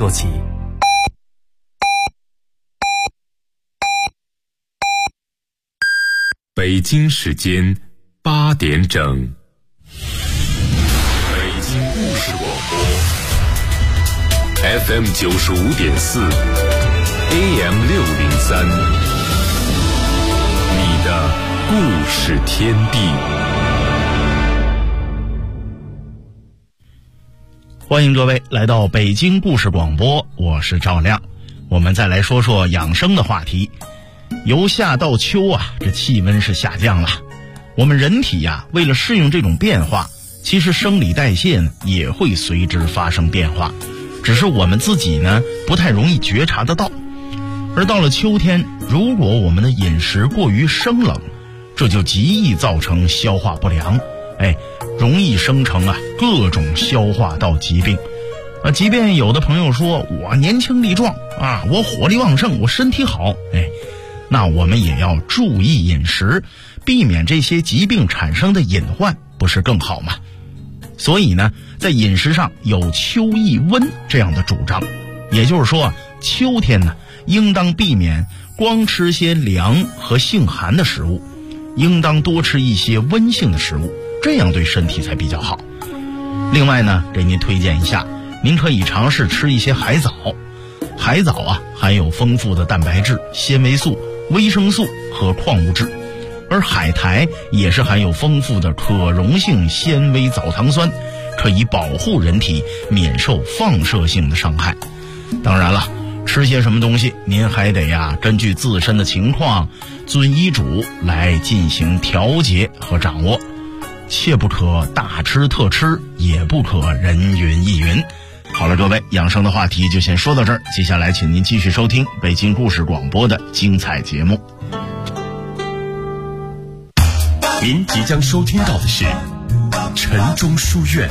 说起。 北京时间8点整，北京故事广播 FM 95.4 AM 603，你的故事天地。 欢迎各位来到北京故事广播，我是赵亮。我们再来说说养生的话题。由夏到秋啊，这气温是下降了。我们人体呀，为了适应这种变化，其实生理代谢也会随之发生变化，只是我们自己呢不太容易觉察得到。而到了秋天，如果我们的饮食过于生冷，这就极易造成消化不良，容易生成各种消化道疾病。即便有的朋友说我年轻力壮啊，我火力旺盛，我身体好，那我们也要注意饮食，避免这些疾病产生的隐患，不是更好吗？所以呢，在饮食上有秋易温这样的主张，也就是说秋天呢，应当避免光吃些凉和性寒的食物，应当多吃一些温性的食物，这样对身体才比较好。另外呢，给您推荐一下，您可以尝试吃一些海藻。海藻含有丰富的蛋白质、纤维素、维生素和矿物质，而海苔也是含有丰富的可溶性纤维藻糖酸，可以保护人体免受放射性的伤害。当然了，吃些什么东西您还得根据自身的情况遵医嘱来进行调节和掌握，切不可大吃特吃，也不可人云亦云。好了，各位，养生的话题就先说到这儿，接下来请您继续收听北京故事广播的精彩节目。 您即将收听到的是晨钟书院。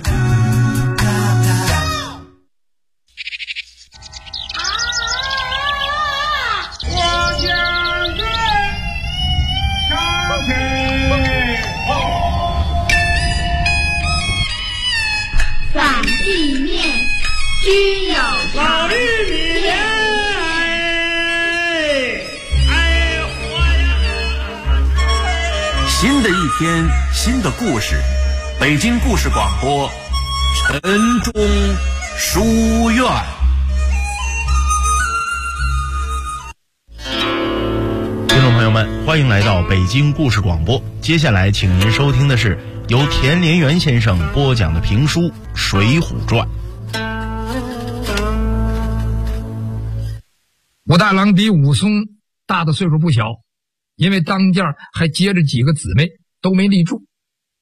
反地面均有老玉米莲， 新的一天，新的故事，北京故事广播，晨钟书院。 听众朋友们，欢迎来到北京故事广播。接下来请您收听的是由田连元先生播讲的评书《水浒传》。 武大郎比武松大的岁数不小，因为当家还接着几个姊妹都没立住。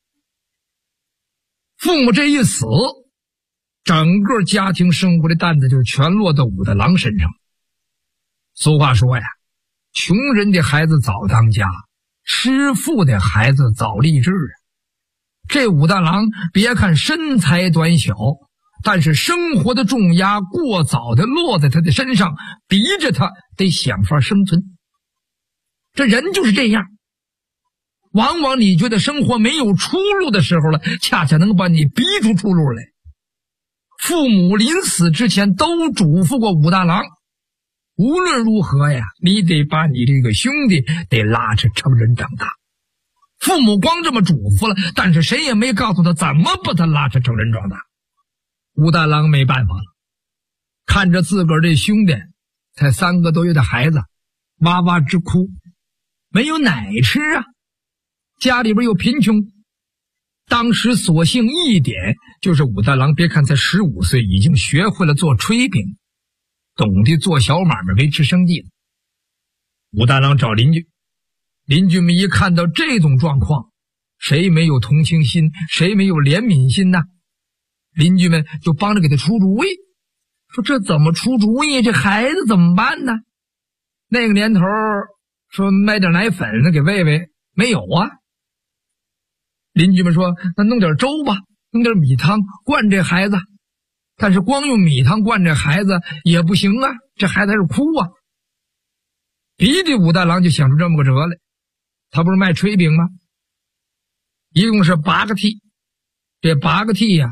父母这一死，整个家庭生活的担子就全落到武大郎身上。俗话说呀，穷人的孩子早当家，吃富的孩子早立志啊。这武大郎别看身材短小，但是生活的重压过早的落在他的身上，逼着他得想法生存。这人就是这样，往往你觉得生活没有出路的时候了，恰恰能把你逼出出路来。父母临死之前都嘱咐过武大郎，无论如何呀，你得把你这个兄弟得拉扯成人长大。父母光这么嘱咐了，但是谁也没告诉他怎么把他拉扯成人长大。武大郎没办法了，看着自个儿这兄弟才3个多月的孩子哇哇直哭，没有奶吃啊，家里边又贫穷。当时所幸一点就是武大郎别看才15岁，已经学会了做炊饼，懂得做小买卖维持生计了。武大郎找邻居，邻居们一看到这种状况，谁没有同情心，谁没有怜悯心呢？邻居们就帮着给他出主意，说这怎么出主意，这孩子怎么办呢？那个年头说买点奶粉给喂喂，没有啊。邻居们说那弄点粥吧，弄点米汤灌这孩子。但是光用米汤灌这孩子也不行啊，这孩子还是哭啊。逼的武大郎就想出这么个辙来，他不是卖炊饼吗？一共是8个屉，这8个屉呀，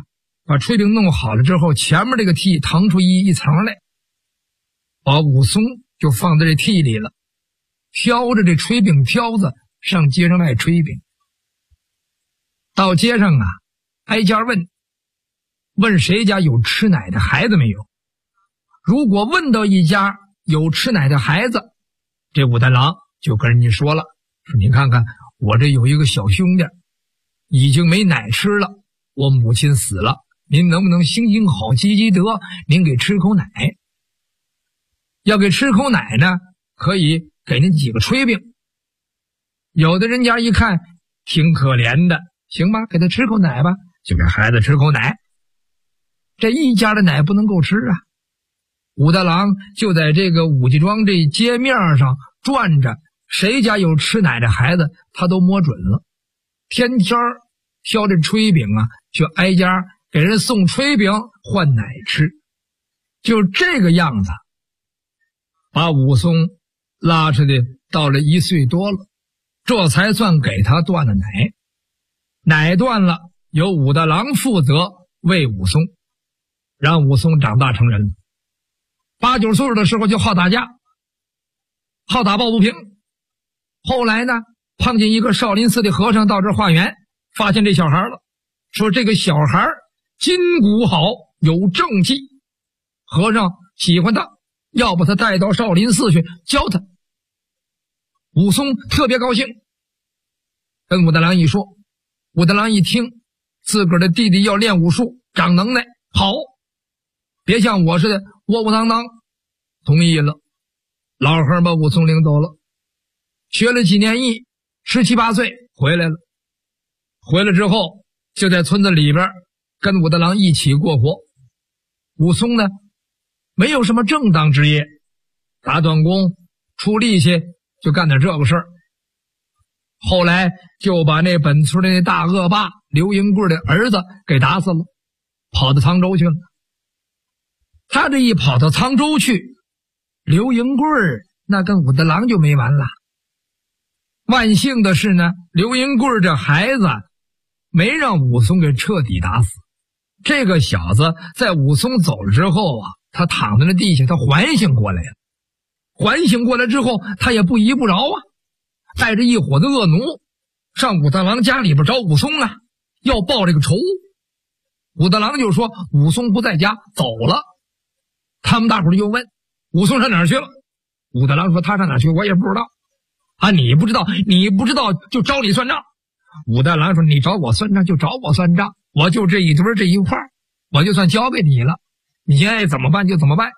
把炊饼弄好了之后，前面这个屉腾出一层来，把武松就放在这屉里了，挑着这炊饼挑子上街上卖炊饼。到街上啊，挨家问谁家有吃奶的孩子没有。如果问到一家有吃奶的孩子，这武大郎就跟人家说了，说您看看我这有一个小兄弟已经没奶吃了，我母亲死了，您能不能行行好，积积德，您给吃口奶。要给吃口奶呢，可以给您几个炊饼。有的人家一看挺可怜的，行吧，给他吃口奶吧，就给孩子吃口奶。这一家的奶不能够吃啊，武大郎就在这个武家庄这街面上转着，谁家有吃奶的孩子他都摸准了，天天挑这炊饼啊，就挨家给人送炊饼换奶吃。就这个样子，把武松拉扯的到了1岁多了，这才算给他断了奶。奶断了，由武大郎负责喂武松，让武松长大成人了。8、9岁的时候就好打架，好打抱不平。后来呢，碰见一个少林寺的和尚到这儿化缘，发现这小孩了，说这个小孩筋骨好，有正气，和尚喜欢他，要把他带到少林寺去教他。武松特别高兴，跟武大郎一说，武大郎一听自个儿的弟弟要练武术，长能耐，好，别像我似的窝窝囊囊，同意了。老和把武松领走了，学了几年艺，17、18岁回来了。回来之后就在村子里边跟武大郎一起过活。武松呢，没有什么正当职业，打短工出力气，就干点这个事儿。后来就把那本村的那大恶霸刘银贵的儿子给打死了，跑到沧州去了。他这一跑到沧州去，刘银贵那跟武大郎就没完了。万幸的是呢，刘银贵这孩子没让武松给彻底打死。这个小子在武松走了之后啊，他躺在那地下，他缓醒过来了。缓醒过来之后，他也不依不饶啊，带着一伙的恶奴上武大郎家里边找武松啊，要报这个仇。武大郎就说武松不在家，走了。他们大伙儿就问武松上哪儿去了。武大郎说他上哪儿去我也不知道啊，你不知道就找你算账。武大郎说你找我算账就找我算账，我就这一堆这一块，我就算交给你了，你爱怎么办就怎么办。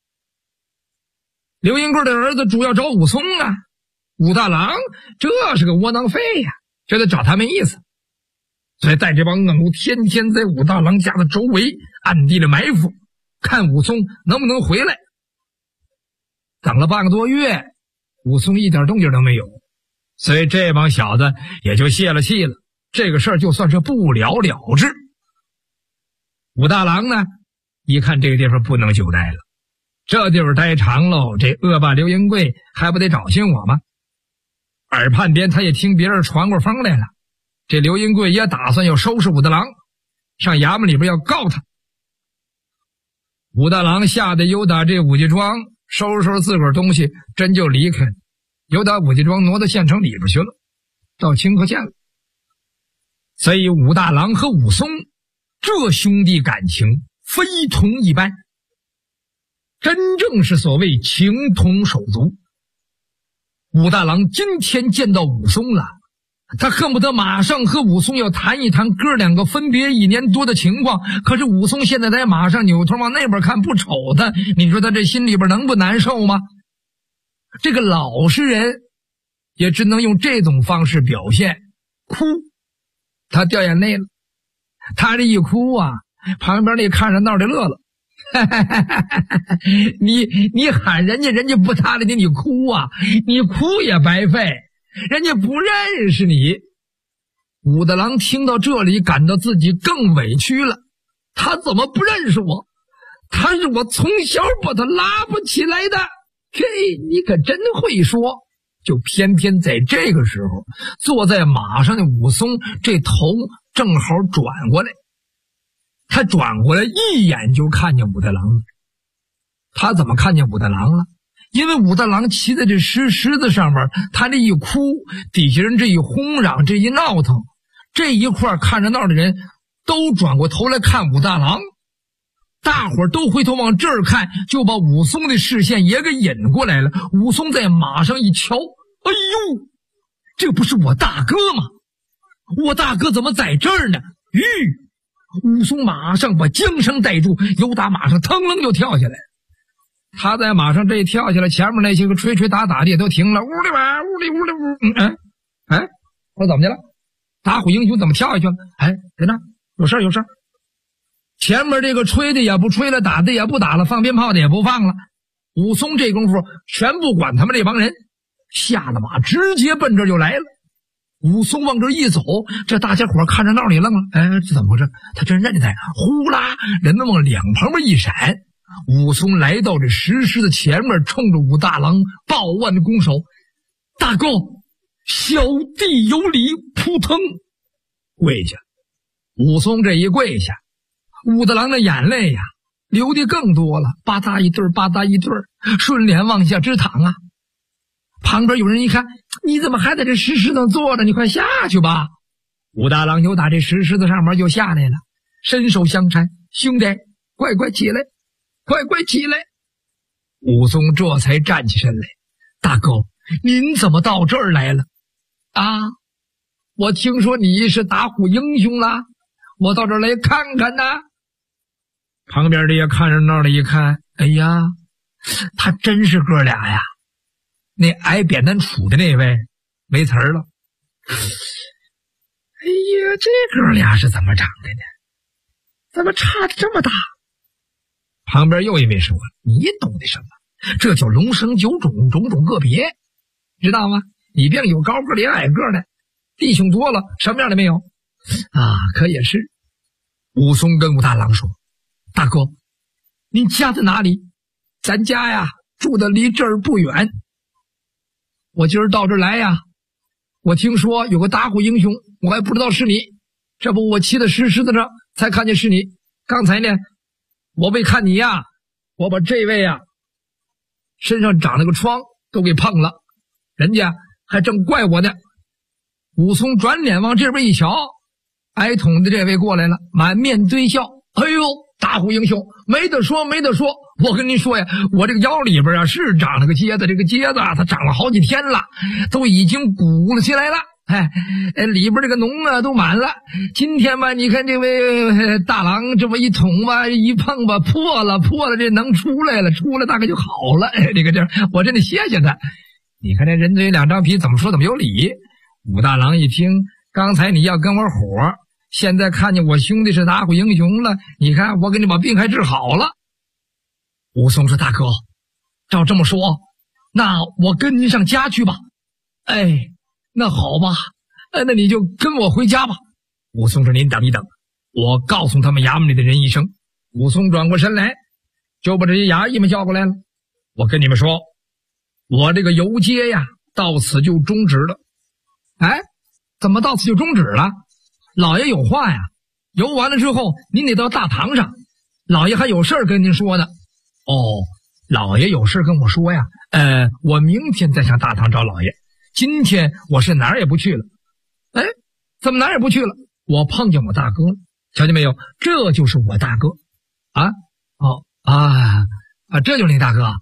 刘银贵的儿子主要找武松啊，武大郎这是个窝囊废呀，觉得找他没意思，所以带这帮恶奴天天在武大郎家的周围暗地里埋伏，看武松能不能回来。等了半个多月，武松一点动静都没有，所以这帮小子也就泄了气了，这个事儿就算是不了了之。武大郎呢，一看这个地方不能久待了，这地方待长喽，这恶霸刘银贵还不得找寻我吗？耳畔边他也听别人传过风来了，这刘银贵也打算要收拾武大郎，上衙门里边要告他。武大郎吓得由打这武家庄收拾自个儿东西，真就离开了，由打武家庄挪到县城里边去了，到清河县了。所以武大郎和武松这兄弟感情非同一般，真正是所谓情同手足。武大郎今天见到武松了，他恨不得马上和武松要谈一谈哥两个分别1年多的情况，可是武松现在在马上扭头往那边看，不瞅他，你说他这心里边能不难受吗？这个老实人也只能用这种方式表现，哭，他掉眼泪了。他这一哭啊，旁边那看热闹的乐了，你喊人家，人家不搭理你，你哭啊，你哭也白费，人家不认识你。武大郎听到这里，感到自己更委屈了，他怎么不认识我？他是我从小把他拉不起来的，这你可真会说。就偏偏在这个时候，坐在马上的武松这头正好转过来， 他转过来一眼就看见武大郎了。他怎么看见武大郎了？因为武大郎骑在这石子上面，他这一哭，底下人这一轰嚷，这一闹腾，这一块看热闹的人都转过头来看武大郎，大伙儿都回头往这儿看，就把武松的视线也给引过来了。武松在马上一瞧，哎呦，这不是我大哥吗？我大哥怎么在这儿呢？武松马上把缰绳带住，由打马上腾楞就跳下来。他在马上这一跳下来，前面那些个吹吹打打的也都停了。呜里吧，呜里呜里呜。我说怎么去了？打虎英雄怎么跳下去了？在那有事有事。前面这个吹的也不吹了，打的也不打了，放鞭炮的也不放了。武松这功夫全不管他们这帮人，下了马直接奔这就来了。武松往这一走，这大家伙看着闹里愣了。这怎么回事？他真认得他，呼啦，人们往两旁边一闪。武松来到这石狮子前面，冲着武大郎抱腕拱手：“大哥，小弟有礼。”扑腾跪下。武松这一跪下，武大郎的眼泪呀流的更多了，吧嗒一对吧嗒一对，顺脸往下直淌啊。旁边有人一看，你怎么还在这石狮子上坐着？你快下去吧。武大郎又打这石狮子上面就下来了，伸手相搀：“兄弟，快起来，快起来。”武松这才站起身来：“大哥，您怎么到这儿来了？”“我听说你是打虎英雄了，我到这儿来看看呢。”旁边的也看热闹的一看，哎呀，他真是哥俩呀。那挨扁担杵的那位没词儿了。哎呀，这哥俩是怎么长的呢？怎么差的这么大？旁边又一位说：“你懂得什么？这叫龙生九种，种种个别，知道吗？你别有高个的，也矮个的，弟兄多了，什么样的没有？”可也是。武松跟武大郎说：“大哥，您家在哪里？咱家呀住的离这儿不远。我今儿到这儿来呀，我听说有个打虎英雄，我还不知道是你，这不我骑在石狮子上才看见是你。刚才呢，我为看你呀，我把这位呀身上长了个疮都给碰了，人家还正怪我呢。”武松转脸往这边一瞧，挨捅的这位过来了，满面堆笑：“哎呦，打虎英雄，没得说。我跟您说呀，我这个腰里边是长了个疖子，这个疖子它长了好几天了，都已经鼓了起来了。里边这个脓都满了。今天吧，你看这位大郎这么一捅吧，一碰吧，破了，这能出来了，大概就好了。这我真的谢谢他。你看这人嘴两张皮，怎么说怎么有理。”武大郎一听，刚才你要跟我火，现在看见我兄弟是打虎英雄了，你看我给你把病还治好了。武松说：“大哥，照这么说，那我跟您上家去吧。”“那好吧，那你就跟我回家吧。”武松说：“您等一等，我告诉他们衙门里的人一声。”武松转过身来，就把这些衙役们叫过来了：“我跟你们说，我这个游街呀到此就终止了。”“怎么到此就终止了？”“老爷有话呀，游完了之后您得到大堂上，老爷还有事跟您说呢。”“老爷有事跟我说呀？我明天再上大堂找老爷，今天我是哪儿也不去了。”“怎么哪儿也不去了？”“我碰见我大哥了，瞧见没有？这就是我大哥。”“这就是你大哥。”“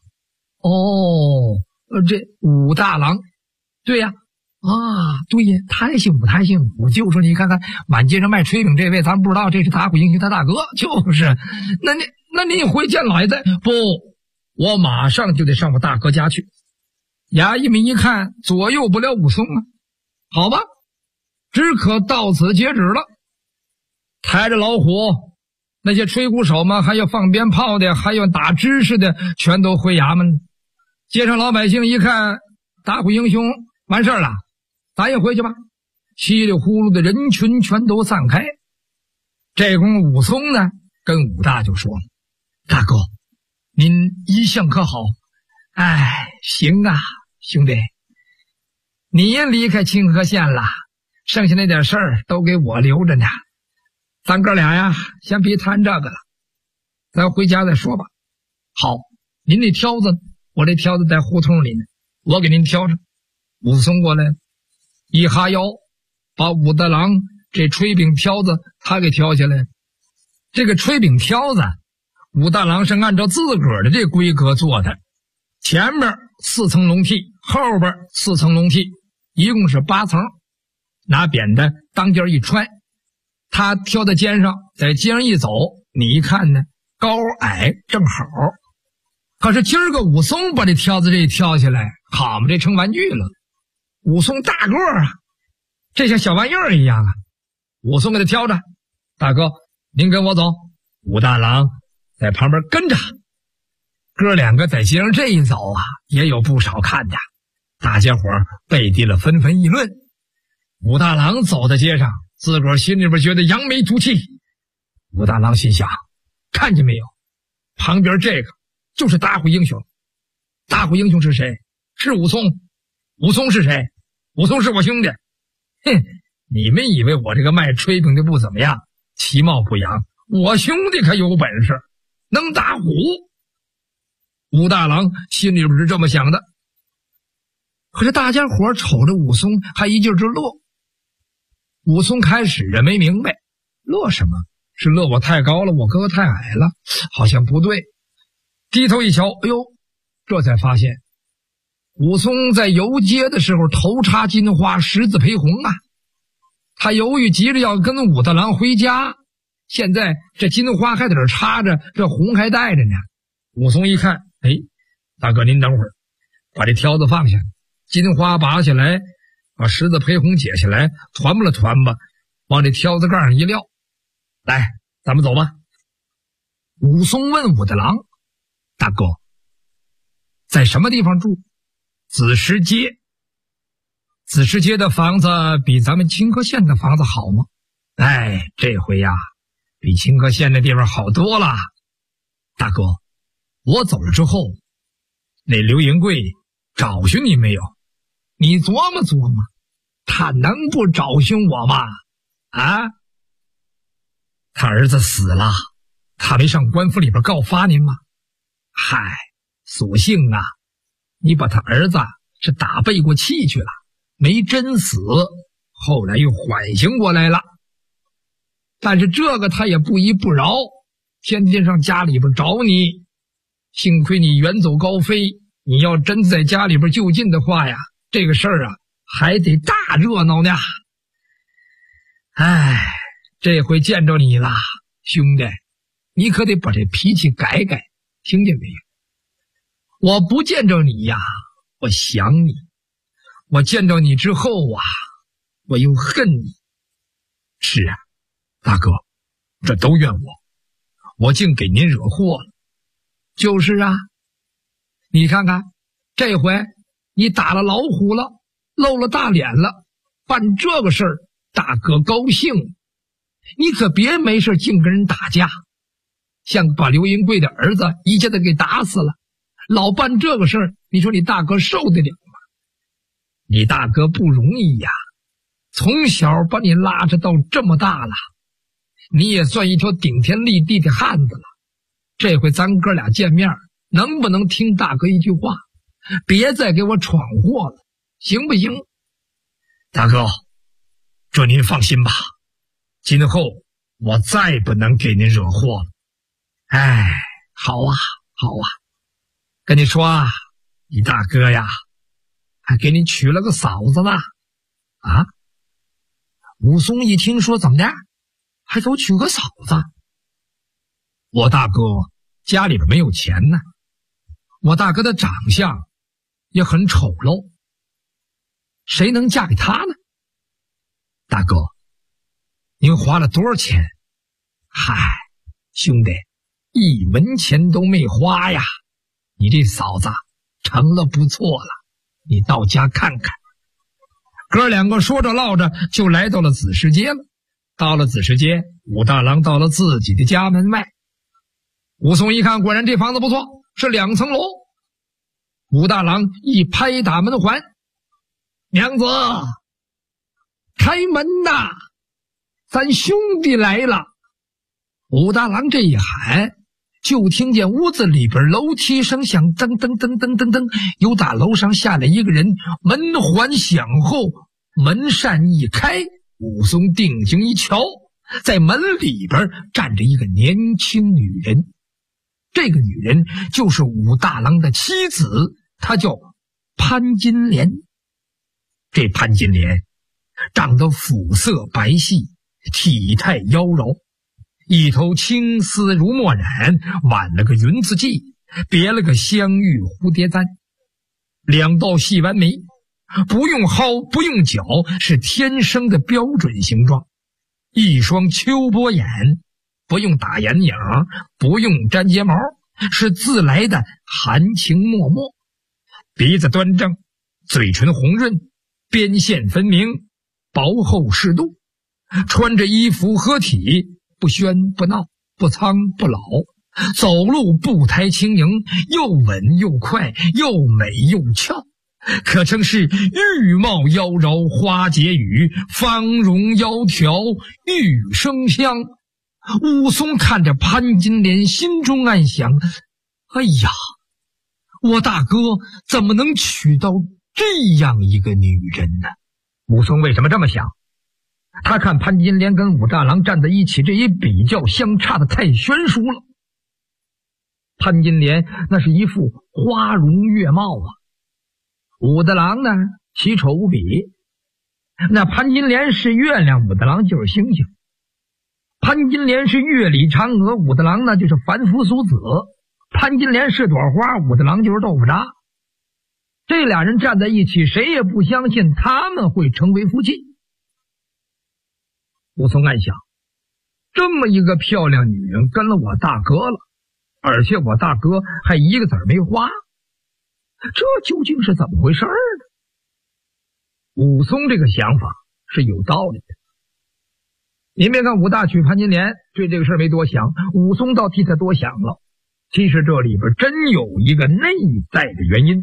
这武大郎。”“对呀。”“对呀，他也姓武，他也姓武。就说你看看满街上卖炊饼这位，咱不知道这是打虎英雄他大哥。就是，那你回见老爷在？”“不，我马上就得上我大哥家去。”衙役们一看左右不了武松啊，好吧，只可到此截止了。抬着老虎，那些吹鼓手们，还有放鞭炮的，还有打知识的，全都回衙门了。街上老百姓一看打虎英雄完事儿了，咱也回去吧。稀里呼噜的人群全都散开。这功夫武松呢跟武大就说了：“大哥，您一向可好？行啊，兄弟，你也离开清河县了，剩下那点事儿都给我留着呢。 咱哥俩呀，先别谈这个了，咱回家再说吧。好，您这挑子，我这挑子在胡同里呢，我给您挑着。武松过来了，一哈腰，把武大郎这炊饼挑子他给挑下来了。这个炊饼挑子，武大郎是按照自个儿的这规格做的，前面4层笼屉，后边4层笼屉，一共是8层。拿扁担当间一揣，他挑在肩上，在肩上一走，你一看呢，高矮正好。可是今儿个武松把这挑子这一挑下来，好嘛，这成玩具了。武松大个儿啊，这像小玩意儿一样啊。武松给他挑着，大哥您跟我走，武大郎在旁边跟着。哥两个在街上这一走啊，也有不少看的，大家伙背地了纷纷议论。武大郎走在街上，自个儿心里边觉得扬眉吐气。武大郎心想，看见没有，旁边这个就是大虎英雄。大虎英雄是谁？是武松。武松是谁？武松是我兄弟。哼，你们以为我这个卖炊饼的不怎么样，其貌不扬，我兄弟可有本事，能打虎。武大郎心里边是这么想的。可是大家伙瞅着武松还一劲儿乐。武松开始也没明白乐什么，是乐我太高了，我哥哥太矮了，好像不对。低头一瞧，哎呦，这才发现武松在游街的时候头插金花，十字陪红啊。他犹豫急着要跟武大郎回家，现在这金花还在这插着，这红还带着呢。武松一看，哎，大哥您等会儿，把这挑子放下，金花拔下来，把十字陪红解下来，团吧了团吧，往这挑子盖上一撂，来，咱们走吧。武松问武大郎，大哥在什么地方住？子时街。子时街的房子比咱们清河县的房子好吗？哎，这回呀比清河县那地方好多了。大哥，我走了之后，那刘银贵找寻你没有？你琢磨琢磨，他能不找寻我吗？啊？他儿子死了，他没上官府里边告发您吗？嗨，所幸啊，你把他儿子是打背过气去了，没真死，后来又缓醒过来了。但是这个他也不依不饶，天天上家里边找你。幸亏你远走高飞，你要真在家里边就近的话呀，这个事儿啊还得大热闹呢。哎，这回见着你了，兄弟，你可得把这脾气改改，听见没有？我不见着你呀，我想你；我见着你之后啊，我又恨你。是啊，大哥，这都怨我竟给您惹祸了。就是啊，你看看，这回你打了老虎了，露了大脸了，办这个事儿，大哥高兴。你可别没事净跟人打架，像把刘银贵的儿子一下子给打死了，老办这个事儿，你说你大哥受得了吗？你大哥不容易呀，从小把你拉着到这么大了，你也算一条顶天立地的汉子了。这回咱哥俩见面，能不能听大哥一句话，别再给我闯祸了，行不行？大哥，这您放心吧，今后我再不能给您惹祸了。哎，好啊好啊，跟你说啊，你大哥呀还给你娶了个嫂子呢。啊？武松一听说，怎么的，还给我娶个嫂子？我大哥家里边没有钱呢，我大哥的长相也很丑陋，谁能嫁给他呢？大哥，您花了多少钱？嗨，兄弟，一文钱都没花呀，你这嫂子成了不错了，你到家看看。哥两个说着唠着就来到了子时街了。到了子时街，武大郎到了自己的家门外。武松一看，果然这房子不错，是2层楼。武大郎一拍打门环，娘子，开门呐，咱兄弟来了。 武大郎这一喊，就听见屋子里边楼梯声响，噔噔噔噔噔噔，由打楼上下来一个人，门环响后，门扇一开，武松定睛一瞧，在门里边站着一个年轻女人。这个女人就是武大郎的妻子，她叫潘金莲。这潘金莲长得肤色白皙，体态妖娆，一头青丝如墨染，挽了个云字髻，别了个香玉蝴蝶簪，两道细弯眉，不用薅不用绞，是天生的标准形状，一双秋波眼，不用打眼影，不用粘睫毛，是自来的含情脉脉，鼻子端正，嘴唇红润，边线分明，薄厚适度，穿着衣服合体，不喧不闹，不苍不老，走路步态轻盈，又稳又快，又美又俏，可称是玉貌妖娆花解语，芳容窈窕玉生香。武松看着潘金莲，心中暗想，哎呀，我大哥怎么能娶到这样一个女人呢？武松为什么这么想？他看潘金莲跟武大郎站在一起，这一比较相差的太悬殊了。潘金莲那是一副花容月貌啊，武大郎呢奇丑无比。那潘金莲是月亮，武大郎就是星星；潘金莲是月里嫦娥，武大郎呢就是凡夫俗子；潘金莲是朵花，武大郎就是豆腐渣。这俩人站在一起，谁也不相信他们会成为夫妻。武松暗想，这么一个漂亮女人跟了我大哥了，而且我大哥还一个子儿没花，这究竟是怎么回事呢？武松这个想法是有道理的。您别看武大娶潘金莲对这个事没多想，武松倒替他多想了。其实这里边真有一个内在的原因。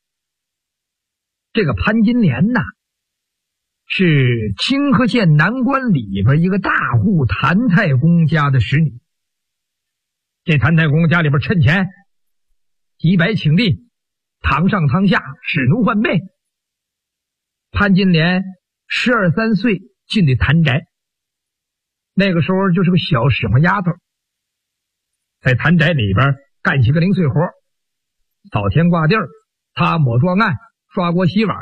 这个潘金莲呐，是清河县南关里边一个大户谭太公家的使女。这谭太公家里边趁钱，几百顷地，堂上堂下，使奴换婢。潘金莲12、13岁进的谭宅，那个时候就是个小使唤丫头，在谭宅里边干起个零碎活，扫天挂地儿，擦抹撞案，刷锅洗碗。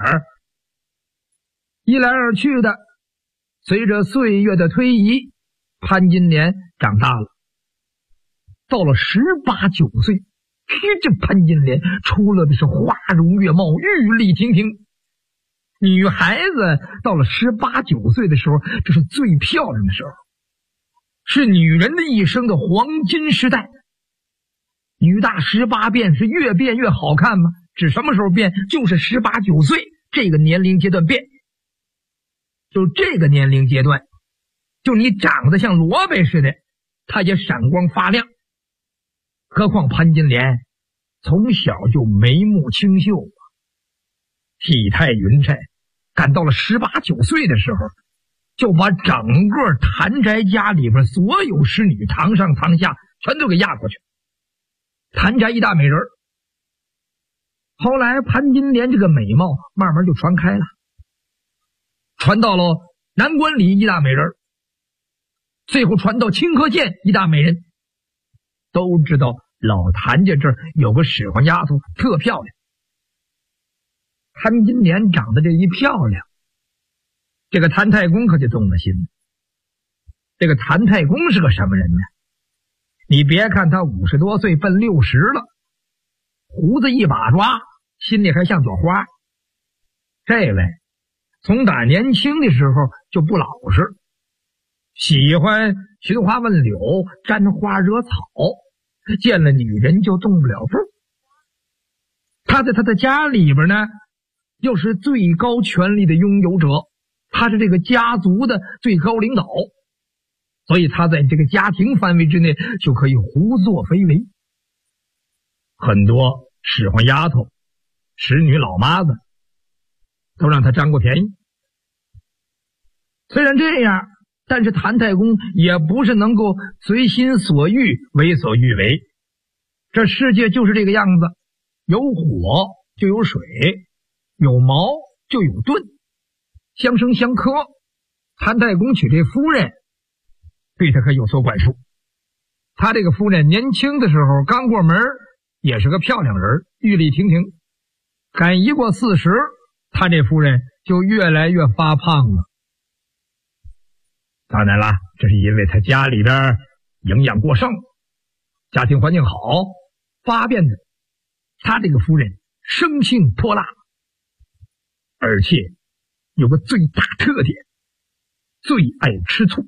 一来二去的，随着岁月的推移，潘金莲长大了，到了18、19岁，这潘金莲出了的是花容月貌，玉立亭亭。女孩子到了18、19岁的时候，这是最漂亮的时候，是女人的一生的黄金时代。女大18变，是越变越好看吗？指什么时候变？就是18、19岁这个年龄阶段变。就这个年龄阶段，就你长得像萝卜似的，它也闪光发亮。何况潘金莲从小就眉目清秀，体态匀称，赶到了18、19岁的时候，就把整个谭宅家里边所有使女堂上堂下全都给压过去。谭宅一大美人。后来潘金莲这个美貌慢慢就传开了，传到了南关里一大美人，最后传到清河县一大美人。都知道老谭家这儿有个使唤丫头特漂亮。潘金莲长得这一漂亮，这个谭太公可就动了心了。这个谭太公是个什么人呢？你别看他50多岁奔60了，胡子一把抓，心里还像朵花。这位从打年轻的时候就不老实，喜欢寻花问柳，沾花惹草，见了女人就动不了步。他在他的家里边呢，又是最高权力的拥有者，他是这个家族的最高领导，所以他在这个家庭范围之内就可以胡作非为。很多使唤丫头、使女老妈子都让他占过便宜。虽然这样， 但是谭太公也不是能够随心所欲为所欲为，这世界就是这个样子，有火就有水，有矛就有盾，相生相克。谭太公娶这夫人对他可有所管束，他这个夫人年轻的时候刚过门，也是个漂亮人，玉立亭亭，赶一过40，他这夫人就越来越发胖了。当然了，这是因为他家里边营养过剩，家庭环境好，发变的。他这个夫人生性泼辣，而且有个最大特点，最爱吃醋。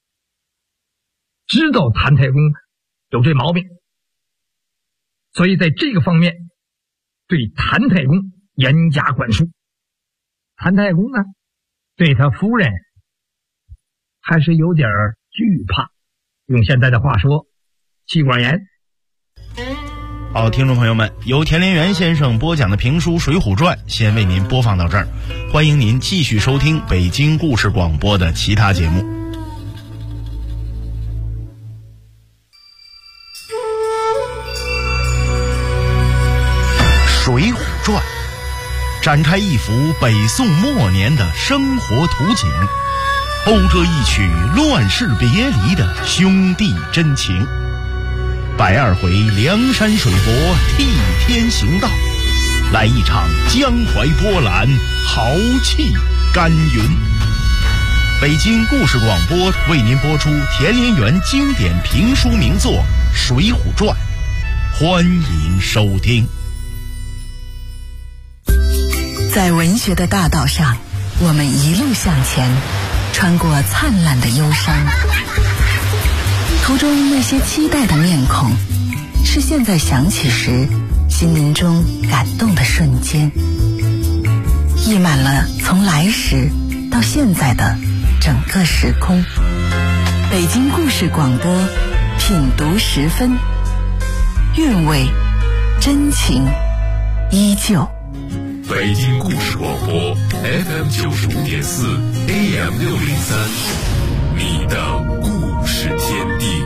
知道谭太公有这毛病，所以在这个方面对谭太公严加管束。谭太公呢，对他夫人还是有点惧怕，用现在的话说，妻管严。 好，听众朋友们，由田连元先生播讲的评书《水浒传》先为您播放到这儿，欢迎您继续收听北京故事广播的其他节目。《水浒传》展开一幅北宋末年的生活图景，勾着一曲乱世别离的兄弟真情。120回梁山水泊替天行道，来一场江淮波澜，豪气干云。北京故事广播为您播出田连元经典评书名作《水浒传》，欢迎收听。 在文学的大道上，我们一路向前，穿过灿烂的忧伤，途中那些期待的面孔，是现在想起时心灵中感动的瞬间，溢满了从来时到现在的整个时空。北京故事广播，品读10分，韵味真情依旧。 北京故事广播 FM 95.4 AM 603，你的故事天地。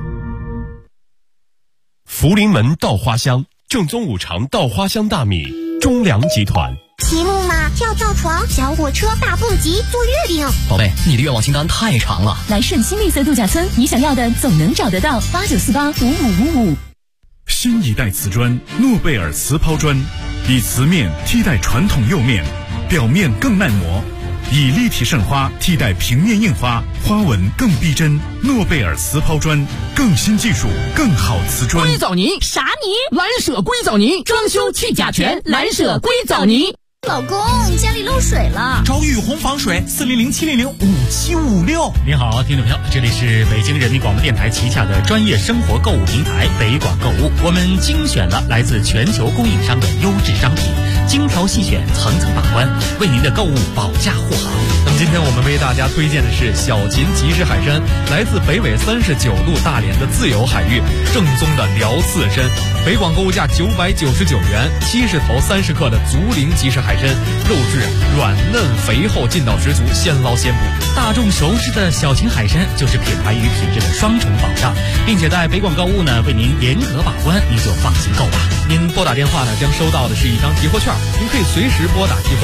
福临门稻花香，正宗5常稻花香大米，中粮集团。 题目嘛，跳蚤床、小火车、大蹦极、做月饼。 宝贝，你的愿望清单太长了。 来顺新绿色度假村，你想要的总能找得到。89485555。 新一代瓷砖诺贝尔瓷抛砖，以瓷面替代传统釉面，表面更耐磨，以立体渗花替代平面印花，花纹更逼真。诺贝尔瓷抛砖，更新技术，更好瓷砖。 硅藻泥啥泥？蓝舍硅藻泥，装修去甲醛，蓝舍硅藻泥。 老公，家里漏水了， 找雨虹防水，400-700-5756。 您好，听众朋友，这里是北京人民广播电台旗下的专业生活购物平台北广购物，我们精选了来自全球供应商的优质商品，精挑细选，层层把关，为您的购物保驾护航。 那么今天我们为大家推荐的是小秦即食海参，来自北纬39度大连的自由海域，正宗的辽刺参，北广购物价999元，70头30克的竹林即食海参，肉质软嫩肥厚，劲道十足，现捞现捕。 大众熟知的小秦海参就是品牌与品质的双重保障，并且在北广购物呢为您严格把关，您就放心购吧。 您拨打电话呢将收到的是一张提货券，您可以随时拨打提货